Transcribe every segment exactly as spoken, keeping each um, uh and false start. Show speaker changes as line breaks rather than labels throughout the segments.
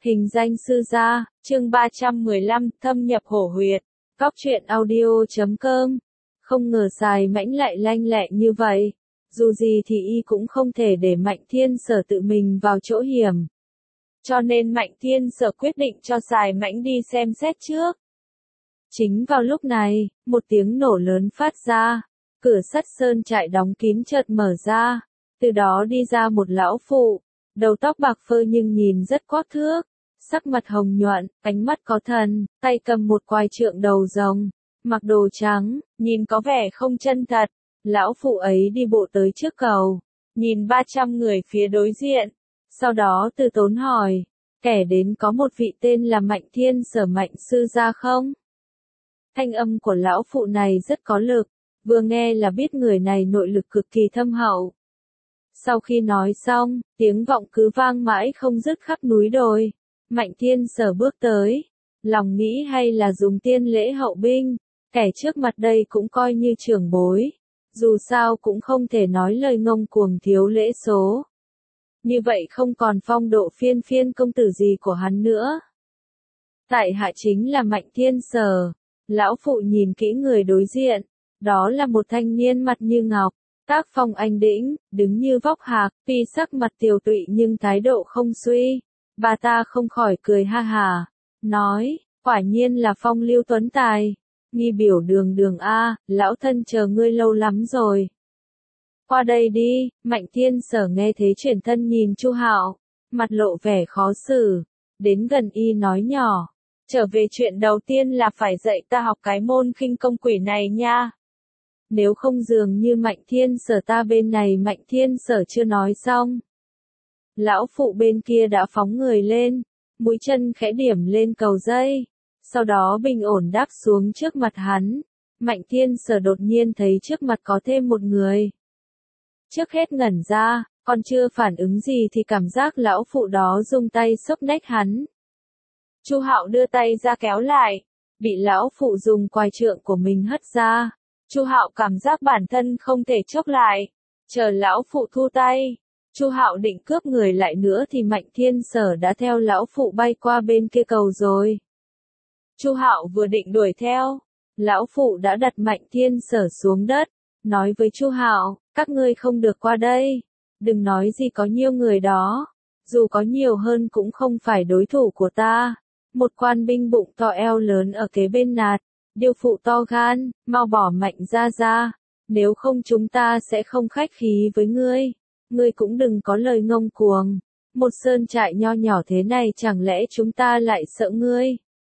Hình danh sư gia, chương ba trăm mười lăm, thâm nhập hổ huyệt. Góc truyện audio chấm com. Không ngờ Sài Mãnh lại lanh lẹ như vậy. Dù gì thì y cũng không thể để Mạnh Thiên Sở tự mình vào chỗ hiểm. Cho nên Mạnh Thiên Sở quyết định cho Sài Mãnh đi xem xét trước. Chính vào lúc này, một tiếng nổ lớn phát ra. Cửa sắt sơn trại đóng kín chợt mở ra. Từ đó đi ra một lão phụ. Đầu tóc bạc phơ nhưng nhìn rất quắc thước. Sắc mặt hồng nhuận, ánh mắt có thần, tay cầm một quai trượng đầu rồng, mặc đồ trắng, nhìn có vẻ không chân thật. Lão phụ ấy đi bộ tới trước cầu, nhìn ba trăm người phía đối diện, sau đó từ tốn hỏi, kẻ đến có một vị tên là Mạnh Thiên Sở Mạnh sư gia không? Thanh âm của lão phụ này rất có lực, vừa nghe là biết người này nội lực cực kỳ thâm hậu. Sau khi nói xong, tiếng vọng cứ vang mãi không dứt khắp núi đồi. Mạnh Thiên Sở bước tới, lòng nghĩ hay là dùng tiên lễ hậu binh, kẻ trước mặt đây cũng coi như trưởng bối, dù sao cũng không thể nói lời ngông cuồng thiếu lễ số. Như vậy không còn phong độ phiên phiên công tử gì của hắn nữa. Tại hạ chính là Mạnh Thiên Sở, lão phụ nhìn kỹ người đối diện, đó là một thanh niên mặt như ngọc, tác phong anh đĩnh, đứng như vóc hạc, tuy sắc mặt tiều tụy nhưng thái độ không suy. Bà ta không khỏi cười ha hà, nói, quả nhiên là phong lưu tuấn tài, nghi biểu đường đường a, lão thân chờ ngươi lâu lắm rồi. Qua đây đi. Mạnh Thiên Sở nghe thế chuyển thân nhìn Chu Hạo, mặt lộ vẻ khó xử, đến gần y nói nhỏ, trở về chuyện đầu tiên là phải dạy ta học cái môn khinh công quỷ này nha. Nếu không dường như Mạnh Thiên Sở ta bên này Mạnh Thiên Sở chưa nói xong. Lão phụ bên kia đã phóng người lên, mũi chân khẽ điểm lên cầu dây, sau đó bình ổn đáp xuống trước mặt hắn. Mạnh Thiên Sở đột nhiên thấy trước mặt có thêm một người. Trước hết ngẩn ra, còn chưa phản ứng gì thì cảm giác lão phụ đó dùng tay xốc nách hắn. Chu Hạo đưa tay ra kéo lại, bị lão phụ dùng quai trượng của mình hất ra. Chu Hạo cảm giác bản thân không thể chốc lại, chờ lão phụ thu tay. Chu Hạo định cướp người lại nữa thì Mạnh Thiên Sở đã theo lão phụ bay qua bên kia cầu rồi. Chu Hạo vừa định đuổi theo, lão phụ đã đặt Mạnh Thiên Sở xuống đất, nói với Chu Hạo, các ngươi không được qua đây, đừng nói gì có nhiều người đó, dù có nhiều hơn cũng không phải đối thủ của ta. Một quan binh bụng to eo lớn ở kế bên nạt, điêu phụ to gan, mau bỏ Mạnh ra ra, nếu không chúng ta sẽ không khách khí với ngươi. Ngươi cũng đừng có lời ngông cuồng, một sơn trại nho nhỏ thế này chẳng lẽ chúng ta lại sợ ngươi.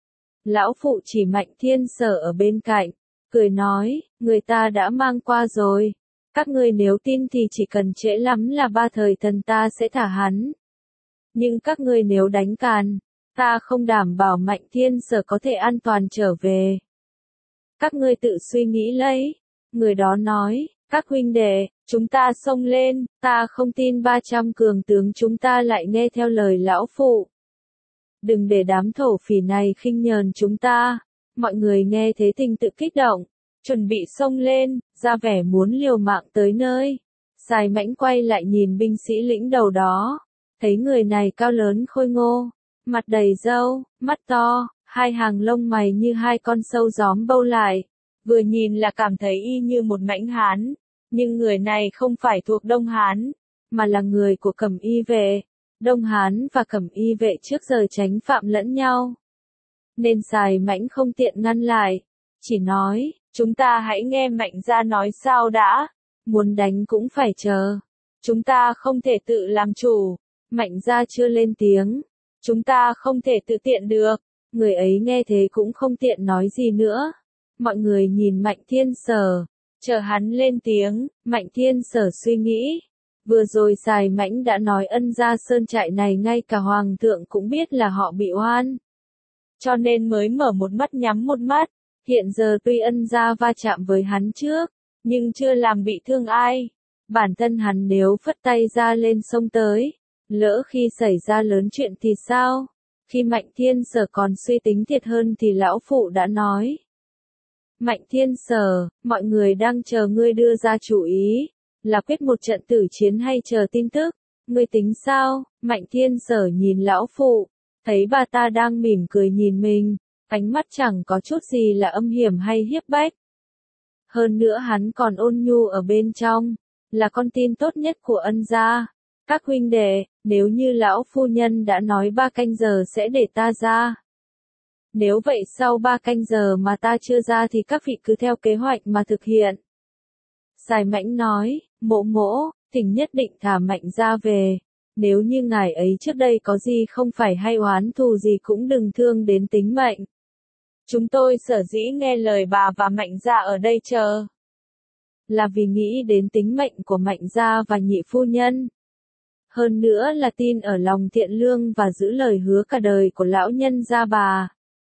Lão phụ chỉ Mạnh Thiên Sở ở bên cạnh, cười nói, người ta đã mang qua rồi, các ngươi nếu tin thì chỉ cần trễ lắm là ba thời thần ta sẽ thả hắn. Nhưng các ngươi nếu đánh càn, ta không đảm bảo Mạnh Thiên Sở có thể an toàn trở về. Các ngươi tự suy nghĩ lấy, người đó nói. Các huynh đệ, chúng ta xông lên, ta không tin ba trăm cường tướng chúng ta lại nghe theo lời lão phụ. Đừng để đám thổ phỉ này khinh nhờn chúng ta. Mọi người nghe thế tình tự kích động, chuẩn bị xông lên, ra vẻ muốn liều mạng tới nơi. Sài Mãnh quay lại nhìn binh sĩ lĩnh đầu đó, thấy người này cao lớn khôi ngô, mặt đầy râu, mắt to, hai hàng lông mày như hai con sâu gióm bâu lại. Vừa nhìn là cảm thấy y như một mãnh hán, nhưng người này không phải thuộc Đông Hán, mà là người của Cẩm Y vệ. Đông Hán và Cẩm Y vệ trước giờ tránh phạm lẫn nhau, nên Sài Mãnh không tiện ngăn lại, chỉ nói, chúng ta hãy nghe Mạnh gia nói sao đã, muốn đánh cũng phải chờ, chúng ta không thể tự làm chủ. Mạnh gia chưa lên tiếng, chúng ta không thể tự tiện được. Người ấy nghe thế cũng không tiện nói gì nữa. Mọi người nhìn Mạnh Thiên Sở, chờ hắn lên tiếng. Mạnh Thiên Sở suy nghĩ, vừa rồi Sài Mãnh đã nói ân gia sơn trại này ngay cả hoàng thượng cũng biết là họ bị oan, cho nên mới mở một mắt nhắm một mắt. Hiện giờ tuy ân gia va chạm với hắn trước, nhưng chưa làm bị thương ai. Bản thân hắn nếu phất tay ra lên sông tới, lỡ khi xảy ra lớn chuyện thì sao? Khi Mạnh Thiên Sở còn suy tính thiệt hơn thì lão phụ đã nói. Mạnh Thiên Sở, mọi người đang chờ ngươi đưa ra chủ ý, là quyết một trận tử chiến hay chờ tin tức, ngươi tính sao? Mạnh Thiên Sở nhìn lão phụ, Thấy bà ta đang mỉm cười nhìn mình, ánh mắt chẳng có chút gì là âm hiểm hay hiếp bách. Hơn nữa hắn còn ôn nhu ở bên trong, là con tin tốt nhất của Ân gia. Các huynh đệ, nếu như lão phu nhân đã nói ba canh giờ sẽ để ta ra. Nếu vậy sau ba canh giờ mà ta chưa ra thì các vị cứ theo kế hoạch mà thực hiện. Sài Mãnh nói, mỗ mỗ, thỉnh nhất định thả Mạnh ra về. Nếu như ngài ấy trước đây có gì không phải hay oán thù gì cũng đừng thương đến tính mệnh. Chúng tôi sở dĩ nghe lời bà và Mạnh gia ở đây chờ. Là vì nghĩ đến tính mệnh của Mạnh gia và nhị phu nhân. Hơn nữa là tin ở lòng thiện lương và giữ lời hứa cả đời của lão nhân gia bà.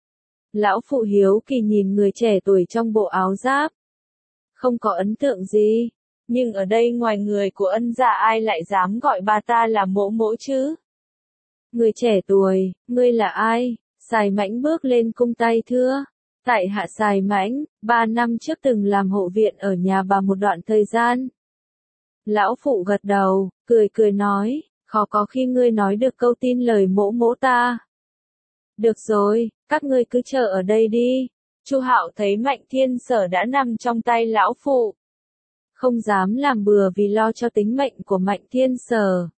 Lão phụ hiếu kỳ nhìn người trẻ tuổi trong bộ áo giáp. Không có ấn tượng gì, nhưng ở đây ngoài người của Ân gia ai lại dám gọi bà ta là mỗ mỗ chứ? Người trẻ tuổi, ngươi là ai? Sài Mãnh bước lên cung tay thưa. Tại hạ Sài Mãnh, ba năm trước từng làm hộ viện ở nhà bà một đoạn thời gian. Lão phụ gật đầu, cười cười nói, khó có khi ngươi nói được câu tin lời mỗ mỗ ta. Được rồi, các ngươi cứ chờ ở đây đi. Chu Hạo thấy Mạnh Thiên Sở đã nằm trong tay lão phụ. Không dám làm bừa vì lo cho tính mệnh của Mạnh Thiên Sở.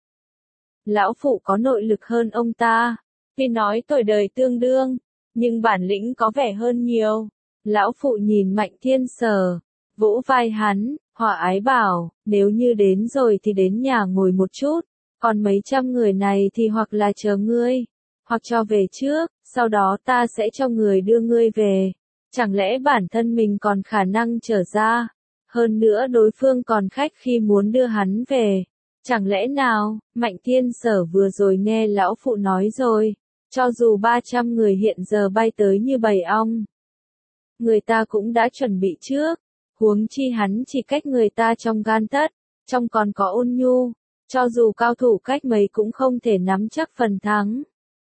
Lão phụ có nội lực hơn ông ta. Tuy nói tuổi đời tương đương, nhưng bản lĩnh có vẻ hơn nhiều. Lão phụ nhìn Mạnh Thiên Sở, vỗ vai hắn, hòa ái bảo, nếu như đến rồi thì đến nhà ngồi một chút, còn mấy trăm người này thì hoặc là chờ ngươi, hoặc cho về trước, sau đó ta sẽ cho người đưa ngươi về. Chẳng lẽ bản thân mình còn khả năng trở ra? Hơn nữa đối phương còn khách khi muốn đưa hắn về. Chẳng lẽ nào, Mạnh Thiên Sở vừa rồi nghe lão phụ nói rồi, cho dù ba trăm người hiện giờ bay tới như bầy ong. Người ta cũng đã chuẩn bị trước, huống chi hắn chỉ cách người ta trong gan tấc, trong còn có ôn nhu, cho dù cao thủ cách mấy cũng không thể nắm chắc phần thắng.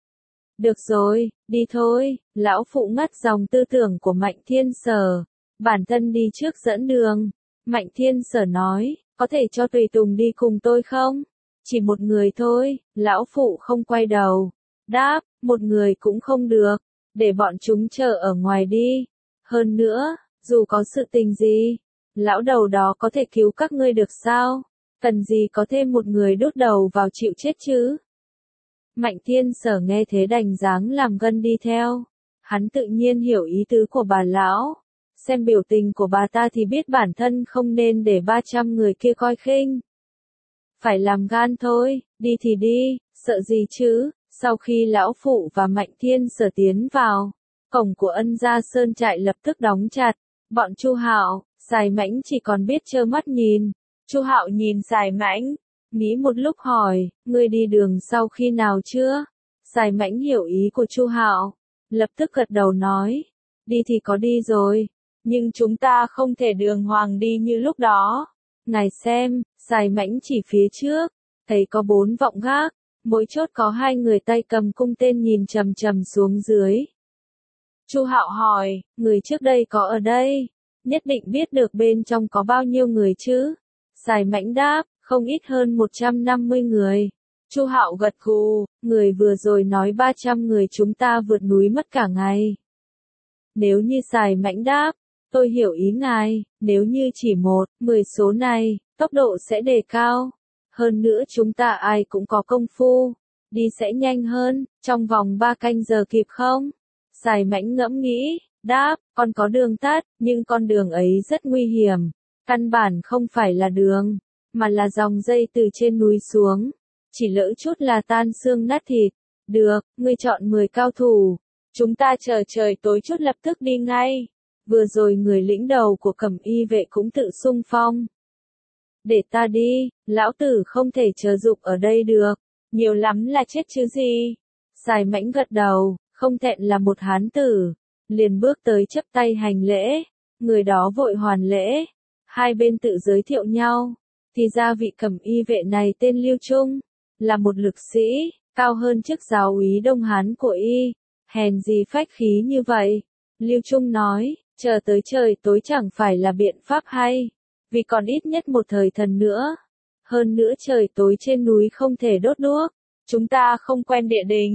Được rồi, đi thôi, lão phụ ngắt dòng tư tưởng của Mạnh Thiên Sở, bản thân đi trước dẫn đường. Mạnh Thiên Sở nói, có thể cho tùy tùng đi cùng tôi không? Chỉ một người thôi, lão phụ không quay đầu. Đáp, một người cũng không được, để bọn chúng chờ ở ngoài đi. Hơn nữa, dù có sự tình gì, lão đầu đó có thể cứu các ngươi được sao? Cần gì có thêm một người đốt đầu vào chịu chết chứ? Mạnh Thiên Sở nghe thế đành dáng làm gân đi theo. Hắn tự nhiên hiểu ý tứ của bà lão. Xem biểu tình của bà ta thì biết bản thân không nên để ba trăm người kia coi khinh. Phải làm gan thôi, đi thì đi, sợ gì chứ? Sau khi lão phụ và Mạnh Thiên Sở tiến vào, cổng của Ân gia sơn trại lập tức đóng chặt. Bọn Chu Hạo, Sài Mãnh chỉ còn biết trơ mắt nhìn. Chu Hạo nhìn Sài Mãnh, nghĩ một lúc hỏi, ngươi đi đường sau khi nào chưa? Sài Mãnh hiểu ý của Chu Hạo, lập tức gật đầu nói, đi thì có đi rồi, nhưng chúng ta không thể đường hoàng đi như lúc đó. Ngài xem, Sài Mãnh chỉ phía trước, thấy có bốn vọng gác, mỗi chốt có hai người tay cầm cung tên nhìn trầm trầm xuống dưới. Chu Hạo hỏi, người trước đây có ở đây, nhất định biết được bên trong có bao nhiêu người chứ? Sài Mãnh đáp, không ít hơn một trăm năm mươi người. Chu Hạo gật gù, người vừa rồi nói ba trăm người chúng ta vượt núi mất cả ngày. Nếu như Sài Mãnh đáp, tôi hiểu ý ngài, nếu như chỉ một, mười số này, tốc độ sẽ đề cao. Hơn nữa chúng ta ai cũng có công phu, đi sẽ nhanh hơn, trong vòng ba canh giờ kịp không? Sài Mãnh ngẫm nghĩ, đáp, con có đường tắt, nhưng con đường ấy rất nguy hiểm. Căn bản không phải là đường, mà là dòng dây từ trên núi xuống. Chỉ lỡ chút là tan xương nát thịt. Được, ngươi chọn mười cao thủ. Chúng ta chờ trời tối chút lập tức đi ngay. Vừa rồi người lĩnh đầu của Cẩm Y vệ cũng tự xung phong. Để ta đi, lão tử không thể chờ dụng ở đây được. Nhiều lắm là chết chứ gì. Sài Mãnh gật đầu, không thẹn là một hán tử. Liền bước tới chấp tay hành lễ. Người đó vội hoàn lễ. Hai bên tự giới thiệu nhau. Thì ra vị Cẩm Y vệ này tên Lưu Trung. Là một lực sĩ, cao hơn chức giáo úy Đông Hán của y. Hèn gì phách khí như vậy. Lưu Trung nói, chờ tới trời tối chẳng phải là biện pháp hay. Vì còn ít nhất một thời thần nữa. Hơn nữa trời tối trên núi không thể đốt đuốc. Chúng ta không quen địa đình.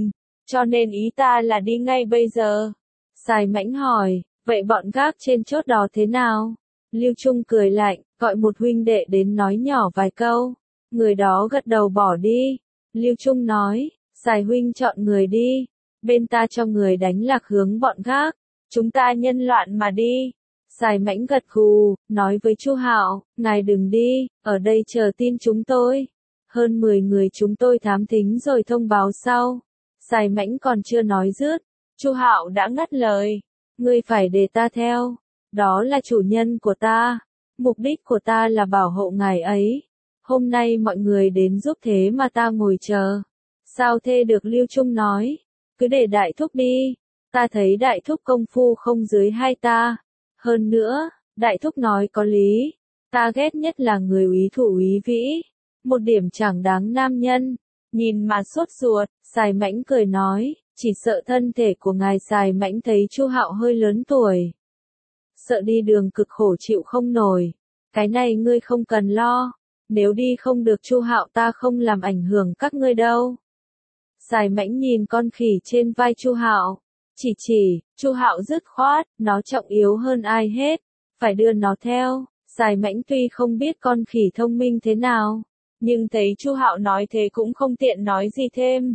cho nên ý ta là đi ngay bây giờ. Sài Mãnh hỏi, vậy bọn gác trên chốt đó thế nào? Lưu Trung cười lạnh, gọi một huynh đệ đến nói nhỏ vài câu. Người đó gật đầu bỏ đi. Lưu Trung nói, Sài huynh chọn người đi. Bên ta cho người đánh lạc hướng bọn gác. Chúng ta nhân loạn mà đi. Sài Mãnh gật gù, nói với Chu Hạo, ngài đừng đi, ở đây chờ tin chúng tôi. Hơn mười người chúng tôi thám thính rồi thông báo sau. Sài Mãnh còn chưa nói dứt, Chu Hạo đã ngắt lời. Ngươi phải để ta theo. Đó là chủ nhân của ta. Mục đích của ta là bảo hộ ngài ấy. Hôm nay mọi người đến giúp thế mà ta ngồi chờ. Sao thế được? Lưu Trung nói. Cứ để đại thúc đi. Ta thấy đại thúc công phu không dưới hai ta. Hơn nữa, đại thúc nói có lý. Ta ghét nhất là người úy thủ úy vĩ. Một điểm chẳng đáng nam nhân. Nhìn mà sốt ruột, Sài Mãnh cười nói, chỉ sợ thân thể của ngài. Sài Mãnh thấy Chu Hạo hơi lớn tuổi. Sợ đi đường cực khổ chịu không nổi. Cái này ngươi không cần lo. Nếu đi không được Chu Hạo ta không làm ảnh hưởng các ngươi đâu. Sài Mãnh nhìn con khỉ trên vai Chu Hạo. Chỉ chỉ, Chu Hạo dứt khoát, nó trọng yếu hơn ai hết. Phải đưa nó theo. Sài Mãnh tuy không biết con khỉ thông minh thế nào. Nhưng thấy Chu Hạo nói thế cũng không tiện nói gì thêm.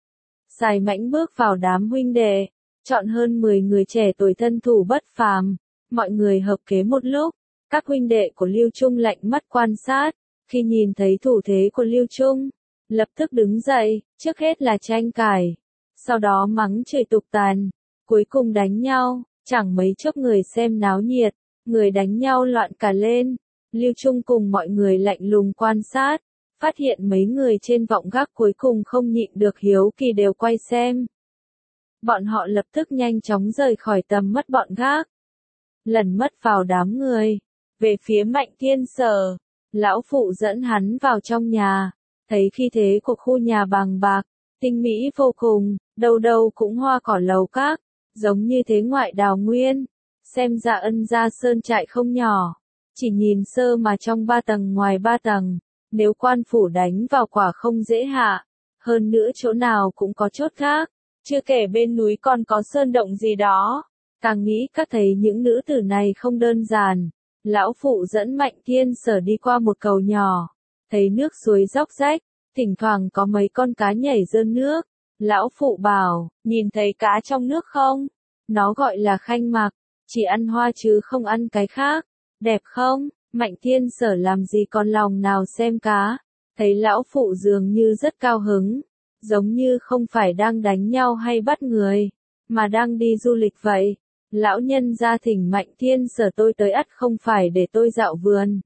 Sài Mãnh bước vào đám huynh đệ. Chọn hơn mười người trẻ tuổi thân thủ bất phàm. Mọi người hợp kế một lúc. Các huynh đệ của Lưu Trung lạnh mắt quan sát. Khi nhìn thấy thủ thế của Lưu Trung, lập tức đứng dậy, trước hết là tranh cãi. Sau đó mắng chửi tục tàn. Cuối cùng đánh nhau, chẳng mấy chốc người xem náo nhiệt. Người đánh nhau loạn cả lên. Lưu Trung cùng mọi người lạnh lùng quan sát. Phát hiện mấy người trên vọng gác cuối cùng không nhịn được hiếu kỳ đều quay xem. Bọn họ lập tức nhanh chóng rời khỏi tầm mắt bọn gác. Lần mất vào đám người. Về phía Mạnh Thiên Sở, lão phụ dẫn hắn vào trong nhà. Thấy khí thế của khu nhà bằng bạc, tinh mỹ vô cùng, đâu đâu cũng hoa cỏ lầu các, giống như thế ngoại đào nguyên. Xem ra Ân gia sơn trại không nhỏ. Chỉ nhìn sơ mà trong ba tầng ngoài ba tầng. Nếu quan phủ đánh vào quả không dễ hạ. Hơn nữa chỗ nào cũng có chốt khác. Chưa kể bên núi còn có sơn động gì đó. Càng nghĩ các thấy những nữ tử này không đơn giản. Lão phụ dẫn Mạnh Thiên Sở đi qua một cầu nhỏ. Thấy nước suối róc rách. Thỉnh thoảng có mấy con cá nhảy rơn nước. Lão phụ bảo, nhìn thấy cá trong nước không? Nó gọi là khanh mặc. Chỉ ăn hoa chứ không ăn cái khác. Đẹp không? Mạnh Thiên Sở làm gì còn lòng nào xem cá. Thấy lão phụ dường như rất cao hứng. Giống như không phải đang đánh nhau hay bắt người. Mà đang đi du lịch vậy. Lão nhân gia thỉnh Mạnh Thiên Sở tôi tới ắt không phải để tôi dạo vườn.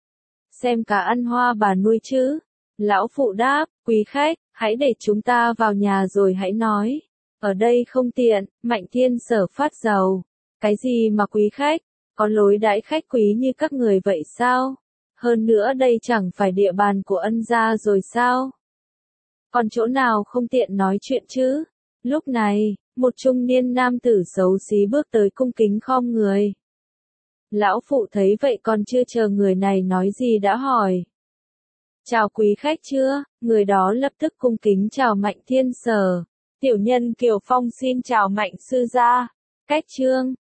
Xem cá ăn hoa bà nuôi chứ. Lão phụ đáp, quý khách, hãy để chúng ta vào nhà rồi hãy nói. Ở đây không tiện. Mạnh Thiên Sở phát dầu. Cái gì mà quý khách? Có lối đãi khách quý như các người vậy sao? Hơn nữa đây chẳng phải địa bàn của Ân gia rồi sao? Còn chỗ nào không tiện nói chuyện chứ? Lúc này, một trung niên nam tử xấu xí bước tới cung kính khom người. Lão phụ thấy vậy còn chưa chờ người này nói gì đã hỏi. Chào quý khách chưa? Người đó lập tức cung kính chào Mạnh Thiên Sở. Tiểu nhân Kiều Phong xin chào Mạnh sư gia. Cách chương